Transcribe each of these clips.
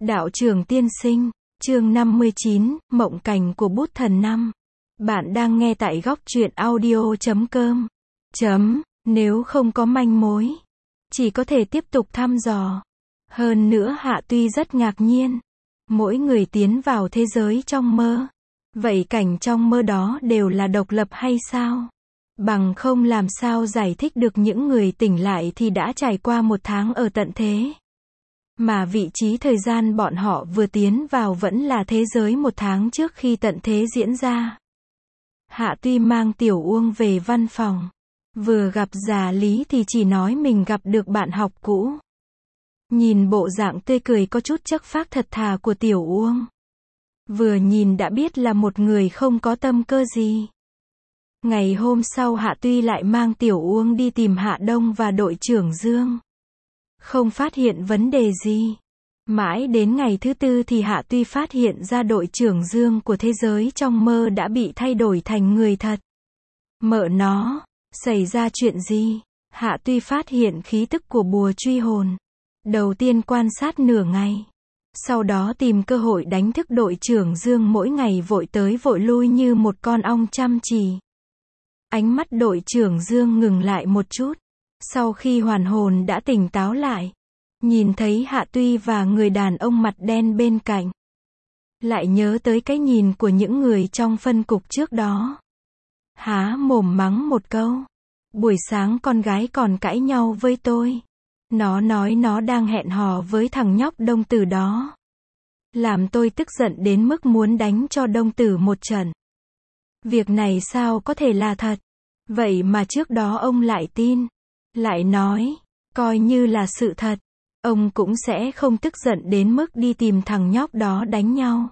Đạo trưởng tiên sinh, chương 59, Mộng cảnh của bút thần năm. Bạn đang nghe tại góc truyện audio.com. Nếu không có manh mối, chỉ có thể tiếp tục thăm dò. Hơn nữa Hạ Tuy rất ngạc nhiên. Mỗi người tiến vào thế giới trong mơ. Vậy cảnh trong mơ đó đều là độc lập hay sao? Bằng không làm sao giải thích được những người tỉnh lại thì đã trải qua một tháng ở tận thế. Mà vị trí thời gian bọn họ vừa tiến vào vẫn là thế giới một tháng trước khi tận thế diễn ra. Hạ Tuy mang Tiểu Uông về văn phòng. Vừa gặp già Lý thì chỉ nói mình gặp được bạn học cũ. Nhìn bộ dạng tươi cười có chút chất phác thật thà của Tiểu Uông. Vừa nhìn đã biết là một người không có tâm cơ gì. Ngày hôm sau Hạ Tuy lại mang Tiểu Uông đi tìm Hạ Đông và đội trưởng Dương. Không phát hiện vấn đề gì. Mãi đến ngày thứ tư thì Hạ Tuy phát hiện ra đội trưởng Dương của thế giới trong mơ đã bị thay đổi thành người thật. Mợ nó, xảy ra chuyện gì? Hạ Tuy phát hiện khí tức của bùa truy hồn. Đầu tiên quan sát nửa ngày. Sau đó tìm cơ hội đánh thức đội trưởng Dương mỗi ngày vội tới vội lui như một con ong chăm chỉ. Ánh mắt đội trưởng Dương ngừng lại một chút. Sau khi hoàn hồn đã tỉnh táo lại, nhìn thấy Hạ Tuy và người đàn ông mặt đen bên cạnh. Lại nhớ tới cái nhìn của những người trong phân cục trước đó. Há mồm mắng một câu. Buổi sáng con gái còn cãi nhau với tôi. Nó nói nó đang hẹn hò với thằng nhóc Đông Tử đó. Làm tôi tức giận đến mức muốn đánh cho Đông Tử một trận. Việc này sao có thể là thật? Vậy mà trước đó ông lại tin. Lại nói, coi như là sự thật, ông cũng sẽ không tức giận đến mức đi tìm thằng nhóc đó đánh nhau.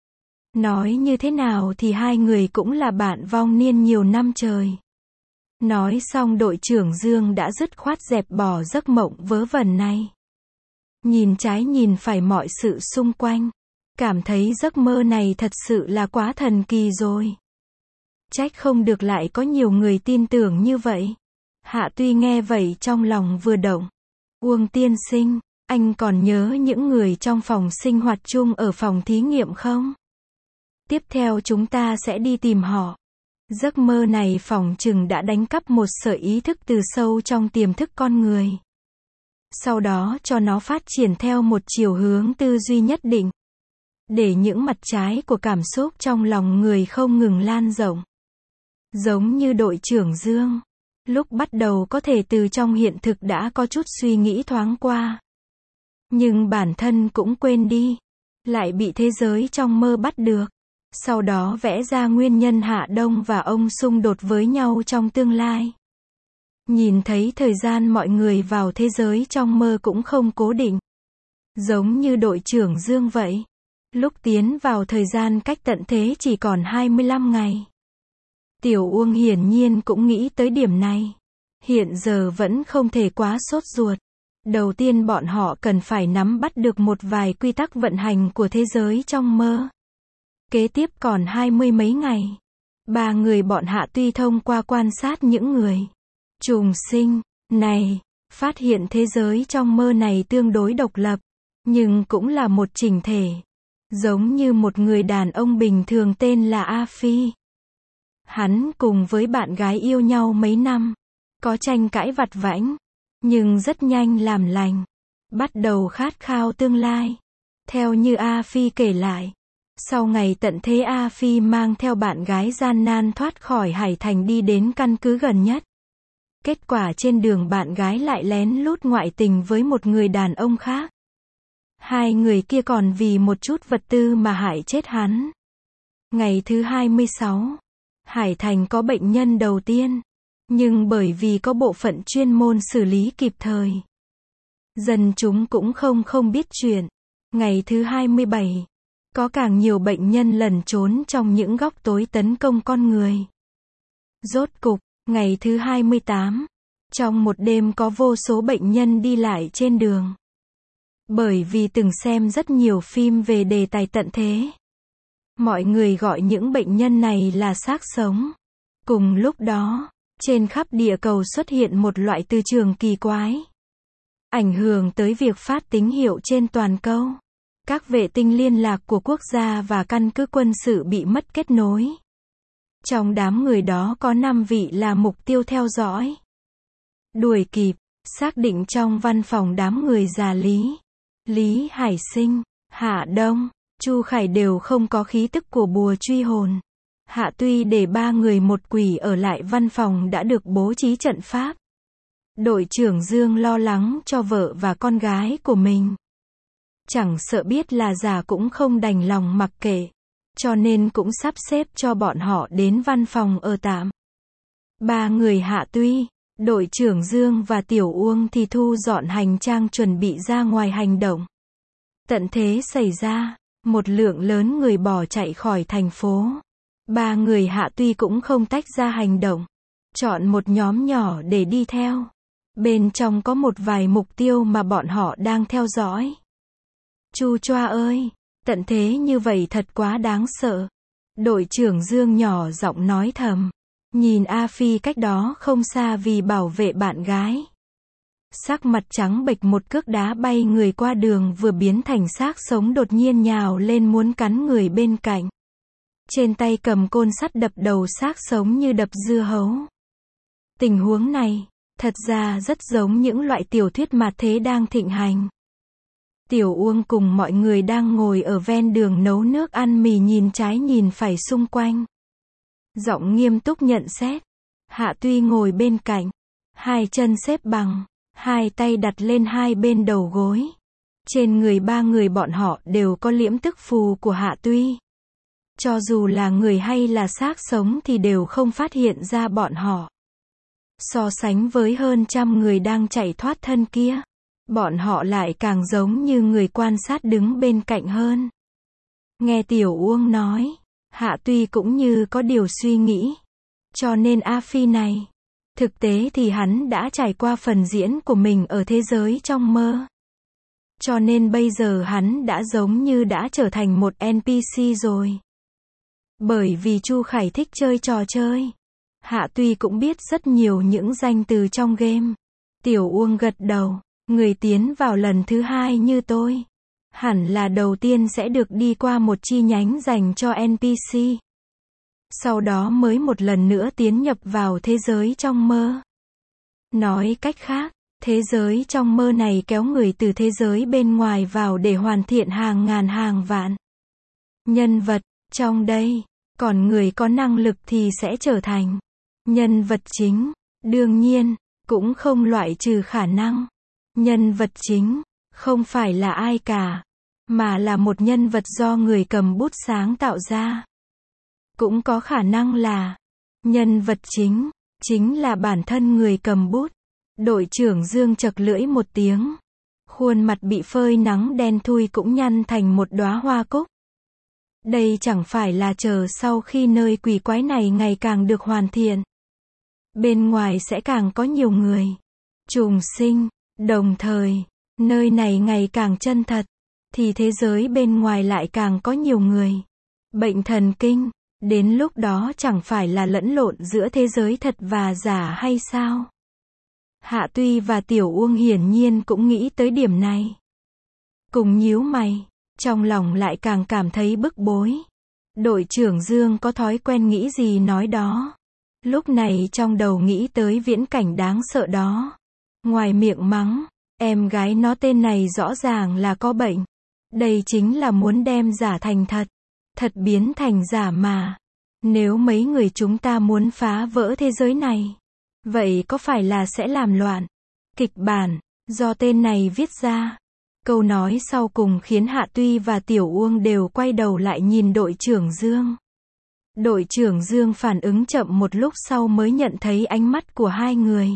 Nói như thế nào thì hai người cũng là bạn vong niên nhiều năm trời. Nói xong đội trưởng Dương đã dứt khoát dẹp bỏ giấc mộng vớ vẩn này. Nhìn trái nhìn phải mọi sự xung quanh. Cảm thấy giấc mơ này thật sự là quá thần kỳ rồi. Trách không được lại có nhiều người tin tưởng như vậy. Hạ Tuy nghe vậy trong lòng vừa động. Uông tiên sinh, anh còn nhớ những người trong phòng sinh hoạt chung ở phòng thí nghiệm không? Tiếp theo chúng ta sẽ đi tìm họ. Giấc mơ này phỏng chừng đã đánh cắp một sợi ý thức từ sâu trong tiềm thức con người. Sau đó cho nó phát triển theo một chiều hướng tư duy nhất định. Để những mặt trái của cảm xúc trong lòng người không ngừng lan rộng. Giống như đội trưởng Dương. Lúc bắt đầu có thể từ trong hiện thực đã có chút suy nghĩ thoáng qua. Nhưng bản thân cũng quên đi. Lại bị thế giới trong mơ bắt được. Sau đó vẽ ra nguyên nhân Hạ Đông và ông xung đột với nhau trong tương lai. Nhìn thấy thời gian mọi người vào thế giới trong mơ cũng không cố định. Giống như đội trưởng Dương vậy. Lúc tiến vào thời gian cách tận thế chỉ còn 25 ngày. Tiểu Uông hiển nhiên cũng nghĩ tới điểm này. Hiện giờ vẫn không thể quá sốt ruột. Đầu tiên bọn họ cần phải nắm bắt được một vài quy tắc vận hành của thế giới trong mơ. Kế tiếp còn 20 mấy ngày. Ba người bọn Hạ Tuy thông qua quan sát những người trùng sinh này, phát hiện thế giới trong mơ này tương đối độc lập, nhưng cũng là một chỉnh thể. Giống như một người đàn ông bình thường tên là A Phi. Hắn cùng với bạn gái yêu nhau mấy năm, có tranh cãi vặt vãnh, nhưng rất nhanh làm lành, bắt đầu khát khao tương lai. Theo như A Phi kể lại, sau ngày tận thế A Phi mang theo bạn gái gian nan thoát khỏi Hải Thành đi đến căn cứ gần nhất. Kết quả trên đường bạn gái lại lén lút ngoại tình với một người đàn ông khác. Hai người kia còn vì một chút vật tư mà hại chết hắn. Ngày thứ 26, Hải Thành có bệnh nhân đầu tiên, nhưng bởi vì có bộ phận chuyên môn xử lý kịp thời, dân chúng cũng không biết chuyện. Ngày thứ 27, có càng nhiều bệnh nhân lẩn trốn trong những góc tối tấn công con người. Rốt cục, ngày thứ 28, trong một đêm có vô số bệnh nhân đi lại trên đường. Bởi vì từng xem rất nhiều phim về đề tài tận thế. Mọi người gọi những bệnh nhân này là xác sống. Cùng lúc đó, trên khắp địa cầu xuất hiện một loại từ trường kỳ quái. Ảnh hưởng tới việc phát tín hiệu trên toàn cầu. Các vệ tinh liên lạc của quốc gia và căn cứ quân sự bị mất kết nối. Trong đám người đó có 5 vị là mục tiêu theo dõi. Đuổi kịp, xác định trong văn phòng đám người già Lý Hải Sinh, Hạ Đông, Chu Khải đều không có khí tức của bùa truy hồn. Hạ Tuy để 3 người một quỷ ở lại văn phòng đã được bố trí trận pháp. Đội trưởng Dương lo lắng cho vợ và con gái của mình. Chẳng sợ biết là giả cũng không đành lòng mặc kệ. Cho nên cũng sắp xếp cho bọn họ đến văn phòng ở tạm. 3 người Hạ Tuy, đội trưởng Dương và Tiểu Uông thì thu dọn hành trang chuẩn bị ra ngoài hành động. Tận thế xảy ra, một lượng lớn người bỏ chạy khỏi thành phố. 3 người Hạ Tuy cũng không tách ra hành động. Chọn một nhóm nhỏ để đi theo. Bên trong có một vài mục tiêu mà bọn họ đang theo dõi. Chu choa ơi, tận thế như vậy thật quá đáng sợ. Đội trưởng Dương nhỏ giọng nói thầm. Nhìn A Phi cách đó không xa vì bảo vệ bạn gái. Sắc mặt trắng bệch, một cước đá bay người qua đường vừa biến thành xác sống đột nhiên nhào lên muốn cắn người bên cạnh. Trên tay cầm côn sắt đập đầu xác sống như đập dưa hấu. Tình huống này, thật ra rất giống những loại tiểu thuyết mạt thế đang thịnh hành. Tiểu Uông cùng mọi người đang ngồi ở ven đường nấu nước ăn mì nhìn trái nhìn phải xung quanh. Giọng nghiêm túc nhận xét. Hạ Tuy ngồi bên cạnh. 2 chân xếp bằng. 2 tay đặt lên 2 bên đầu gối. Trên người 3 người bọn họ đều có liễm tức phù của Hạ Tuy. Cho dù là người hay là xác sống thì đều không phát hiện ra bọn họ. So sánh với hơn 100 người đang chạy thoát thân kia, bọn họ lại càng giống như người quan sát đứng bên cạnh hơn. Nghe Tiểu Uông nói, Hạ Tuy cũng như có điều suy nghĩ. Cho nên A Phi này, thực tế thì hắn đã trải qua phần diễn của mình ở thế giới trong mơ. Cho nên bây giờ hắn đã giống như đã trở thành một NPC rồi. Bởi vì Chu Khải thích chơi trò chơi, Hạ Tuy cũng biết rất nhiều những danh từ trong game. Tiểu Uông gật đầu. Người tiến vào lần thứ 2 như tôi, hẳn là đầu tiên sẽ được đi qua một chi nhánh dành cho NPC. Sau đó mới một lần nữa tiến nhập vào thế giới trong mơ. Nói cách khác, thế giới trong mơ này kéo người từ thế giới bên ngoài vào để hoàn thiện hàng ngàn hàng vạn nhân vật. Trong đây, còn người có năng lực thì sẽ trở thành nhân vật chính. Đương nhiên, cũng không loại trừ khả năng nhân vật chính không phải là ai cả, mà là một nhân vật do người cầm bút sáng tạo ra. Cũng có khả năng là nhân vật chính là bản thân người cầm bút. Đội trưởng Dương chật lưỡi một tiếng. Khuôn mặt bị phơi nắng đen thui cũng nhăn thành một đóa hoa cúc. Đây chẳng phải là chờ sau khi nơi quỷ quái này ngày càng được hoàn thiện, bên ngoài sẽ càng có nhiều người trùng sinh. Đồng thời, nơi này ngày càng chân thật, thì thế giới bên ngoài lại càng có nhiều người bệnh thần kinh. Đến lúc đó chẳng phải là lẫn lộn giữa thế giới thật và giả hay sao? Hạ Tuy và Tiểu Uông hiển nhiên cũng nghĩ tới điểm này. Cùng nhíu mày, trong lòng lại càng cảm thấy bức bối. Đội trưởng Dương có thói quen nghĩ gì nói đó. Lúc này trong đầu nghĩ tới viễn cảnh đáng sợ đó. Ngoài miệng mắng, em gái nó tên này rõ ràng là có bệnh. Đây chính là muốn đem giả thành thật, thật biến thành giả mà. Nếu mấy người chúng ta muốn phá vỡ thế giới này, vậy có phải là sẽ làm loạn? Kịch bản, do tên này viết ra. Câu nói sau cùng khiến Hạ Tuy và Tiểu Uông đều quay đầu lại nhìn đội trưởng Dương. Đội trưởng Dương phản ứng chậm một lúc sau mới nhận thấy ánh mắt của hai người.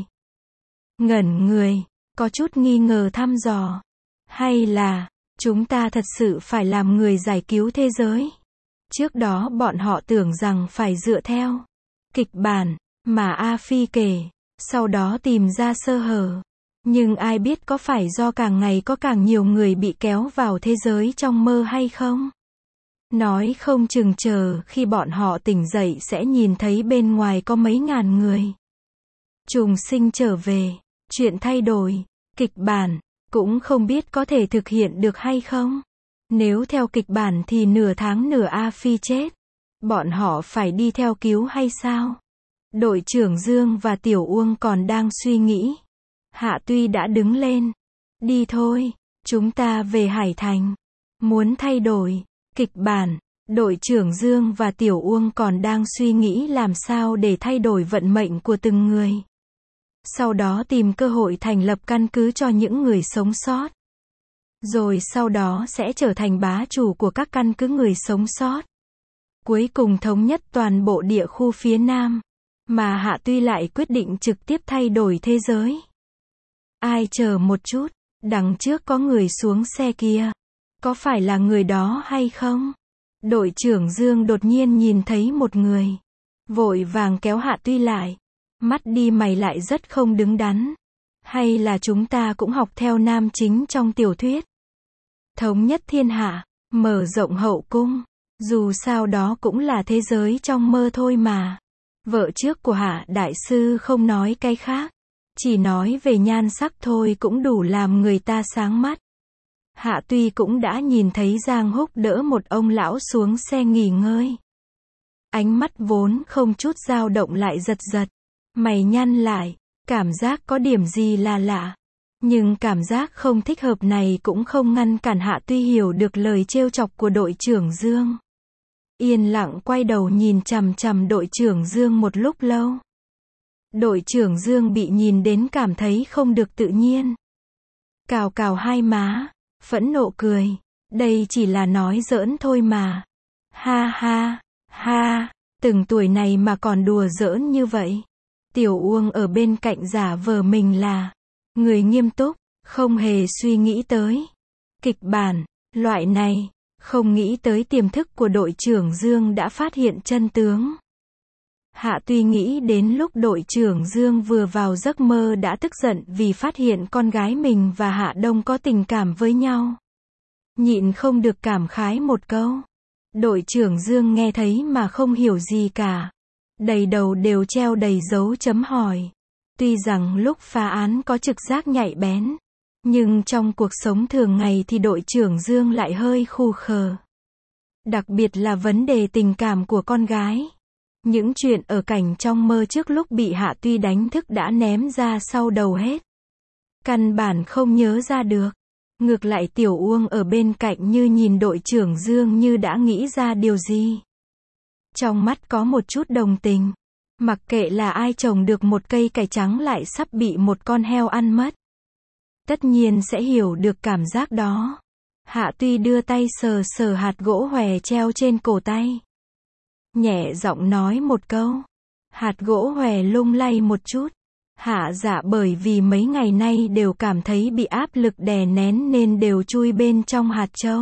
Ngẩn người, có chút nghi ngờ thăm dò. Hay là, chúng ta thật sự phải làm người giải cứu thế giới? Trước đó bọn họ tưởng rằng phải dựa theo kịch bản mà A Phi kể, sau đó tìm ra sơ hở. Nhưng ai biết có phải do càng ngày có càng nhiều người bị kéo vào thế giới trong mơ hay không? Nói không chừng chờ khi bọn họ tỉnh dậy sẽ nhìn thấy bên ngoài có mấy ngàn người trùng sinh trở về, chuyện thay đổi, kịch bản, cũng không biết có thể thực hiện được hay không. Nếu theo kịch bản thì nửa tháng nửa A Phi chết. Bọn họ phải đi theo cứu hay sao? Đội trưởng Dương và Tiểu Uông còn đang suy nghĩ. Hạ Tuy đã đứng lên. Đi thôi, chúng ta về Hải Thành. Muốn thay đổi kịch bản. Đội trưởng Dương và Tiểu Uông còn đang suy nghĩ làm sao để thay đổi vận mệnh của từng người. Sau đó tìm cơ hội thành lập căn cứ cho những người sống sót. Rồi sau đó sẽ trở thành bá chủ của các căn cứ người sống sót. Cuối cùng thống nhất toàn bộ địa khu phía Nam. Mà Hạ Tuy lại quyết định trực tiếp thay đổi thế giới. Ai chờ một chút, đằng trước có người xuống xe kia. Có phải là người đó hay không? Đội trưởng Dương đột nhiên nhìn thấy một người. Vội vàng kéo Hạ Tuy lại. Mắt đi mày lại rất không đứng đắn. Hay là chúng ta cũng học theo nam chính trong tiểu thuyết? Thống nhất thiên hạ, mở rộng hậu cung. Dù sao đó cũng là thế giới trong mơ thôi mà. Vợ trước của Hạ đại sư không nói cái khác. Chỉ nói về nhan sắc thôi cũng đủ làm người ta sáng mắt. Hạ Tuy cũng đã nhìn thấy Giang Húc đỡ một ông lão xuống xe nghỉ ngơi. Ánh mắt vốn không chút dao động lại giật giật. Mày nhăn lại, cảm giác có điểm gì là lạ. Nhưng cảm giác không thích hợp này cũng không ngăn cản Hạ Tuy hiểu được lời trêu chọc của đội trưởng Dương. Yên lặng quay đầu nhìn chằm chằm đội trưởng Dương một lúc lâu. Đội trưởng Dương bị nhìn đến cảm thấy không được tự nhiên. Cào cào hai má, phẫn nộ cười. Đây chỉ là nói giỡn thôi mà. Ha ha, ha, từng tuổi này mà còn đùa giỡn như vậy. Tiểu Uông ở bên cạnh giả vờ mình là người nghiêm túc, không hề suy nghĩ tới kịch bản, loại này, không nghĩ tới tiềm thức của đội trưởng Dương đã phát hiện chân tướng. Hạ Tuy nghĩ đến lúc đội trưởng Dương vừa vào giấc mơ đã tức giận vì phát hiện con gái mình và Hạ Đông có tình cảm với nhau. Nhịn không được cảm khái một câu. Đội trưởng Dương nghe thấy mà không hiểu gì cả. Đầy đầu đều treo đầy dấu chấm hỏi. Tuy rằng lúc phá án có trực giác nhạy bén, nhưng trong cuộc sống thường ngày thì đội trưởng Dương lại hơi khù khờ. Đặc biệt là vấn đề tình cảm của con gái. Những chuyện ở cảnh trong mơ trước lúc bị Hạ Tuy đánh thức đã ném ra sau đầu hết. Căn bản không nhớ ra được. Ngược lại Tiểu Uông ở bên cạnh như nhìn đội trưởng Dương như đã nghĩ ra điều gì. Trong mắt có một chút đồng tình. Mặc kệ là ai trồng được một cây cải trắng lại sắp bị một con heo ăn mất. Tất nhiên sẽ hiểu được cảm giác đó. Hạ Tuy đưa tay sờ sờ hạt gỗ hòe treo trên cổ tay. Nhẹ giọng nói một câu. Hạt gỗ hòe lung lay một chút. Hạ dạ bởi vì mấy ngày nay đều cảm thấy bị áp lực đè nén nên đều chui bên trong hạt châu.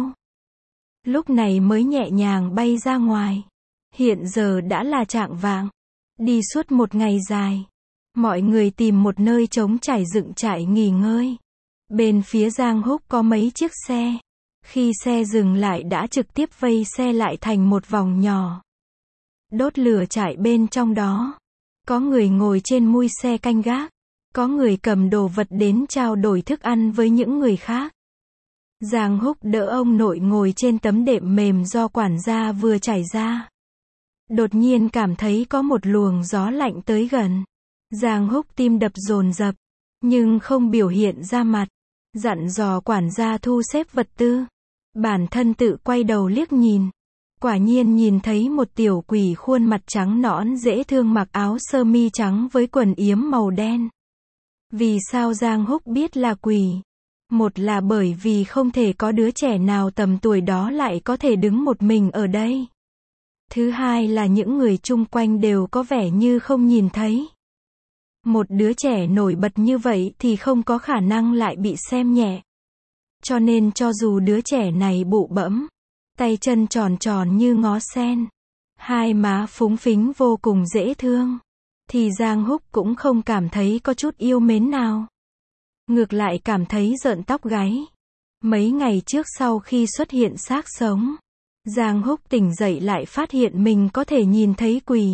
Lúc này mới nhẹ nhàng bay ra ngoài. Hiện giờ đã là chạng vạng. Đi suốt một ngày dài. Mọi người tìm một nơi trống trải dựng trại nghỉ ngơi. Bên phía Giang Húc có mấy chiếc xe. Khi xe dừng lại đã trực tiếp vây xe lại thành một vòng nhỏ. Đốt lửa trại bên trong đó. Có người ngồi trên mui xe canh gác. Có người cầm đồ vật đến trao đổi thức ăn với những người khác. Giang Húc đỡ ông nội ngồi trên tấm đệm mềm do quản gia vừa trải ra. Đột nhiên cảm thấy có một luồng gió lạnh tới gần. Giang Húc tim đập dồn dập, nhưng không biểu hiện ra mặt. Dặn dò quản gia thu xếp vật tư. Bản thân tự quay đầu liếc nhìn. Quả nhiên nhìn thấy một tiểu quỷ khuôn mặt trắng nõn dễ thương mặc áo sơ mi trắng với quần yếm màu đen. Vì sao Giang Húc biết là quỷ? Một là bởi vì không thể có đứa trẻ nào tầm tuổi đó lại có thể đứng một mình ở đây. Thứ hai là những người chung quanh đều có vẻ như không nhìn thấy. Một đứa trẻ nổi bật như vậy thì không có khả năng lại bị xem nhẹ. Cho nên cho dù đứa trẻ này bụ bẫm, tay chân tròn tròn như ngó sen, hai má phúng phính vô cùng dễ thương, thì Giang Húc cũng không cảm thấy có chút yêu mến nào. Ngược lại cảm thấy rợn tóc gáy. Mấy ngày trước sau khi xuất hiện xác sống, Giang Húc tỉnh dậy lại phát hiện mình có thể nhìn thấy quỷ.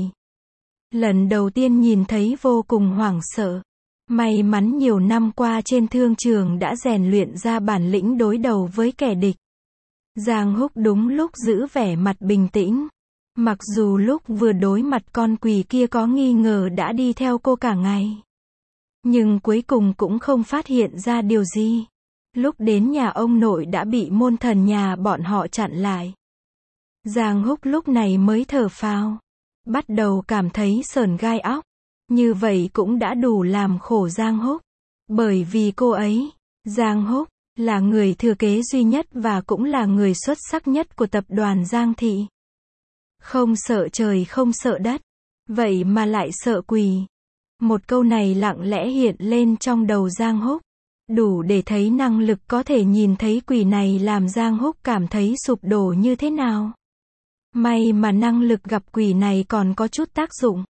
Lần đầu tiên nhìn thấy vô cùng hoảng sợ. May mắn nhiều năm qua trên thương trường đã rèn luyện ra bản lĩnh đối đầu với kẻ địch. Giang Húc đúng lúc giữ vẻ mặt bình tĩnh. Mặc dù lúc vừa đối mặt con quỷ kia có nghi ngờ đã đi theo cô cả ngày. Nhưng cuối cùng cũng không phát hiện ra điều gì. Lúc đến nhà ông nội đã bị môn thần nhà bọn họ chặn lại. Giang Húc lúc này mới thở phào. Bắt đầu cảm thấy sởn gai óc. Như vậy cũng đã đủ làm khổ Giang Húc. Bởi vì cô ấy, Giang Húc, là người thừa kế duy nhất và cũng là người xuất sắc nhất của tập đoàn Giang Thị. Không sợ trời không sợ đất. Vậy mà lại sợ quỷ. Một câu này lặng lẽ hiện lên trong đầu Giang Húc. Đủ để thấy năng lực có thể nhìn thấy quỷ này làm Giang Húc cảm thấy sụp đổ như thế nào. May mà năng lực gặp quỷ này còn có chút tác dụng.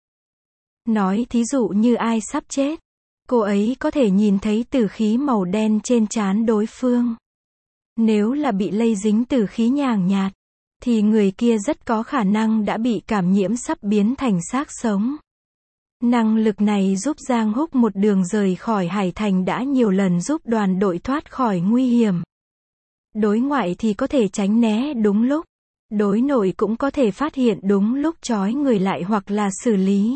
Nói thí dụ như ai sắp chết. Cô ấy có thể nhìn thấy tử khí màu đen trên trán đối phương. Nếu là bị lây dính tử khí nhàn nhạt, thì người kia rất có khả năng đã bị cảm nhiễm sắp biến thành xác sống. Năng lực này giúp Giang Húc một đường rời khỏi Hải Thành đã nhiều lần giúp đoàn đội thoát khỏi nguy hiểm. Đối ngoại thì có thể tránh né đúng lúc. Đối nội cũng có thể phát hiện đúng lúc trói người lại hoặc là xử lý.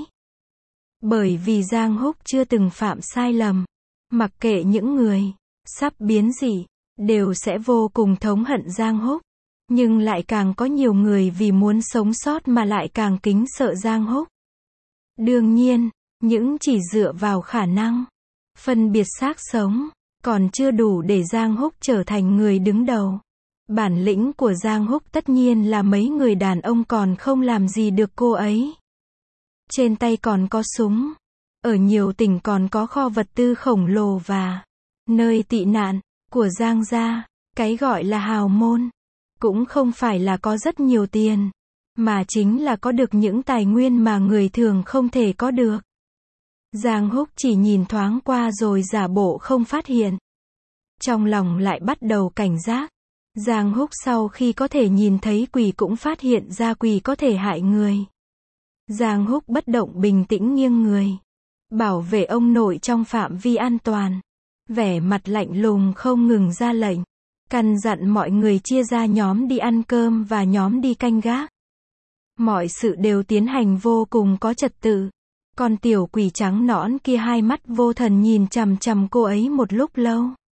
Bởi vì Giang Húc chưa từng phạm sai lầm. Mặc kệ những người sắp biến dị, đều sẽ vô cùng thống hận Giang Húc. Nhưng lại càng có nhiều người vì muốn sống sót mà lại càng kính sợ Giang Húc. Đương nhiên, những chỉ dựa vào khả năng phân biệt xác sống, còn chưa đủ để Giang Húc trở thành người đứng đầu. Bản lĩnh của Giang Húc tất nhiên là mấy người đàn ông còn không làm gì được cô ấy. Trên tay còn có súng. Ở nhiều tỉnh còn có kho vật tư khổng lồ và nơi tị nạn của Giang gia. Cái gọi là hào môn cũng không phải là có rất nhiều tiền, mà chính là có được những tài nguyên mà người thường không thể có được. Giang Húc chỉ nhìn thoáng qua rồi giả bộ không phát hiện. Trong lòng lại bắt đầu cảnh giác. Giang Húc sau khi có thể nhìn thấy quỷ cũng phát hiện ra quỷ có thể hại người. Giang Húc bất động bình tĩnh nghiêng người. Bảo vệ ông nội trong phạm vi an toàn. Vẻ mặt lạnh lùng không ngừng ra lệnh. Căn dặn mọi người chia ra nhóm đi ăn cơm và nhóm đi canh gác. Mọi sự đều tiến hành vô cùng có trật tự. Con tiểu quỷ trắng nõn kia hai mắt vô thần nhìn chằm chằm cô ấy một lúc lâu.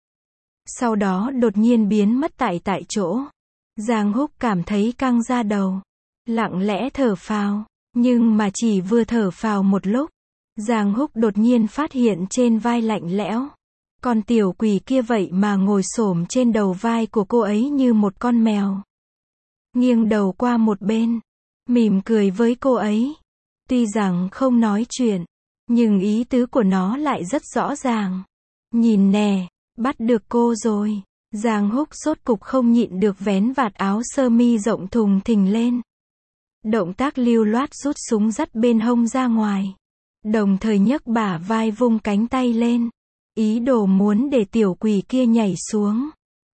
Sau đó đột nhiên biến mất tại chỗ. Giang Húc cảm thấy căng da đầu. Lặng lẽ thở phào. Nhưng mà chỉ vừa thở phào một lúc. Giang Húc đột nhiên phát hiện trên vai lạnh lẽo. Con tiểu quỷ kia vậy mà ngồi xổm trên đầu vai của cô ấy như một con mèo. Nghiêng đầu qua một bên. Mỉm cười với cô ấy. Tuy rằng không nói chuyện. Nhưng ý tứ của nó lại rất rõ ràng. Nhìn nè, bắt được cô rồi. Giang Húc sốt cục không nhịn được vén vạt áo sơ mi rộng thùng thình lên. Động tác lưu loát rút súng dắt bên hông ra ngoài. Đồng thời nhấc bả vai vung cánh tay lên. Ý đồ muốn để tiểu quỷ kia nhảy xuống.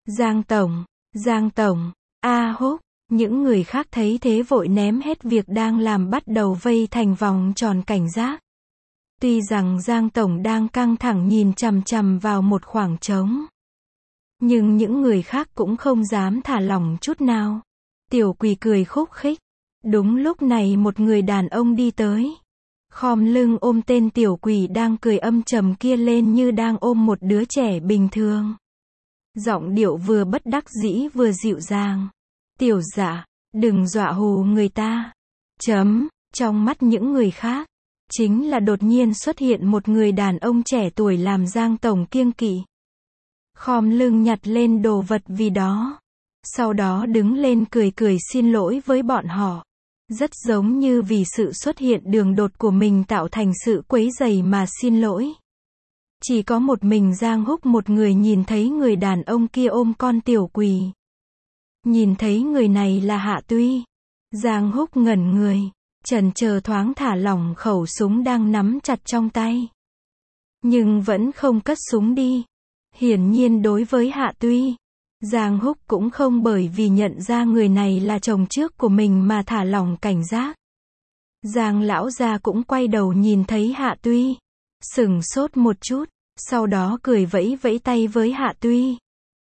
Giang Tổng, Húc. Những người khác thấy thế vội ném hết việc đang làm bắt đầu vây thành vòng tròn cảnh giác. Tuy rằng Giang Tổng đang căng thẳng nhìn chằm chằm vào một khoảng trống. Nhưng những người khác cũng không dám thả lỏng chút nào. Tiểu quỷ cười khúc khích. Đúng lúc này một người đàn ông đi tới. Khom lưng ôm tên tiểu quỷ đang cười âm trầm kia lên như đang ôm một đứa trẻ bình thường. Giọng điệu vừa bất đắc dĩ vừa dịu dàng. Tiểu dạ, đừng dọa hù người ta. Trong mắt những người khác, chính là đột nhiên xuất hiện một người đàn ông trẻ tuổi làm Giang Tổng kiêng kỵ. Khom lưng nhặt lên đồ vật vì đó. Sau đó đứng lên cười xin lỗi với bọn họ. Rất giống như vì sự xuất hiện đường đột của mình tạo thành sự quấy rầy mà xin lỗi. Chỉ có một mình Giang Húc một người nhìn thấy người đàn ông kia ôm con tiểu quỷ. Nhìn thấy người này là Hạ Tuy. Giang Húc ngẩn người, chần chờ thoáng thả lỏng khẩu súng đang nắm chặt trong tay. Nhưng vẫn không cất súng đi. Hiển nhiên đối với Hạ Tuy, Giang Húc cũng không bởi vì nhận ra người này là chồng trước của mình mà thả lỏng cảnh giác. Giang lão gia cũng quay đầu nhìn thấy Hạ Tuy. Sửng sốt một chút, sau đó cười vẫy vẫy tay với Hạ Tuy.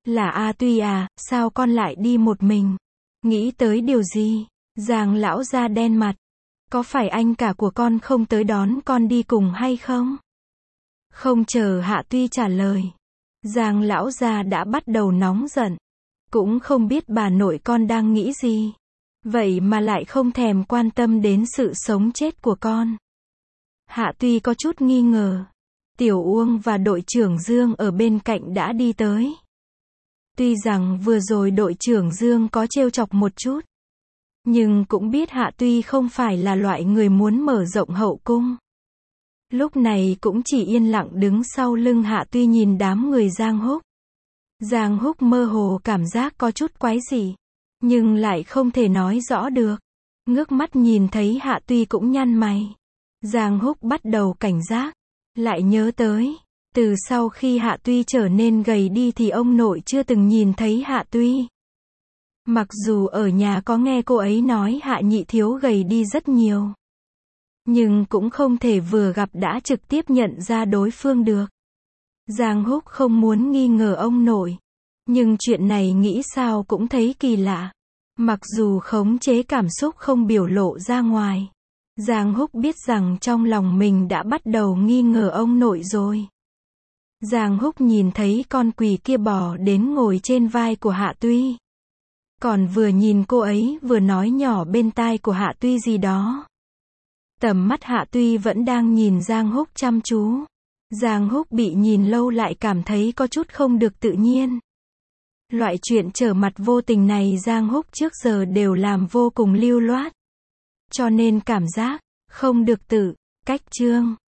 Là A Tuy à, sao con lại đi một mình? Nghĩ tới điều gì? Giang lão gia đen mặt. Có phải anh cả của con không tới đón con đi cùng hay không? Không chờ Hạ Tuy trả lời. Giang lão gia đã bắt đầu nóng giận. Cũng không biết bà nội con đang nghĩ gì. Vậy mà lại không thèm quan tâm đến sự sống chết của con. Hạ Tuy có chút nghi ngờ. Tiểu Uông và đội trưởng Dương ở bên cạnh đã đi tới. Tuy rằng vừa rồi đội trưởng Dương có trêu chọc một chút. Nhưng cũng biết Hạ Tuy không phải là loại người muốn mở rộng hậu cung. Lúc này cũng chỉ yên lặng đứng sau lưng Hạ Tuy nhìn đám người Giang Húc. Giang Húc mơ hồ cảm giác có chút quái dị. Nhưng lại không thể nói rõ được. Ngước mắt nhìn thấy Hạ Tuy cũng nhăn mày. Giang Húc bắt đầu cảnh giác. Lại nhớ tới. Từ sau khi Hạ Tuy trở nên gầy đi thì ông nội chưa từng nhìn thấy Hạ Tuy. Mặc dù ở nhà có nghe cô ấy nói Hạ Nhị Thiếu gầy đi rất nhiều. Nhưng cũng không thể vừa gặp đã trực tiếp nhận ra đối phương được. Giang Húc không muốn nghi ngờ ông nội. Nhưng chuyện này nghĩ sao cũng thấy kỳ lạ. Mặc dù khống chế cảm xúc không biểu lộ ra ngoài. Giang Húc biết rằng trong lòng mình đã bắt đầu nghi ngờ ông nội rồi. Giang Húc nhìn thấy con quỷ kia bò đến ngồi trên vai của Hạ Tuy. Còn vừa nhìn cô ấy vừa nói nhỏ bên tai của Hạ Tuy gì đó. Tầm mắt Hạ Tuy vẫn đang nhìn Giang Húc chăm chú. Giang Húc bị nhìn lâu lại cảm thấy có chút không được tự nhiên. Loại chuyện trở mặt vô tình này Giang Húc trước giờ đều làm vô cùng lưu loát. Cho nên cảm giác không được tự cách trương.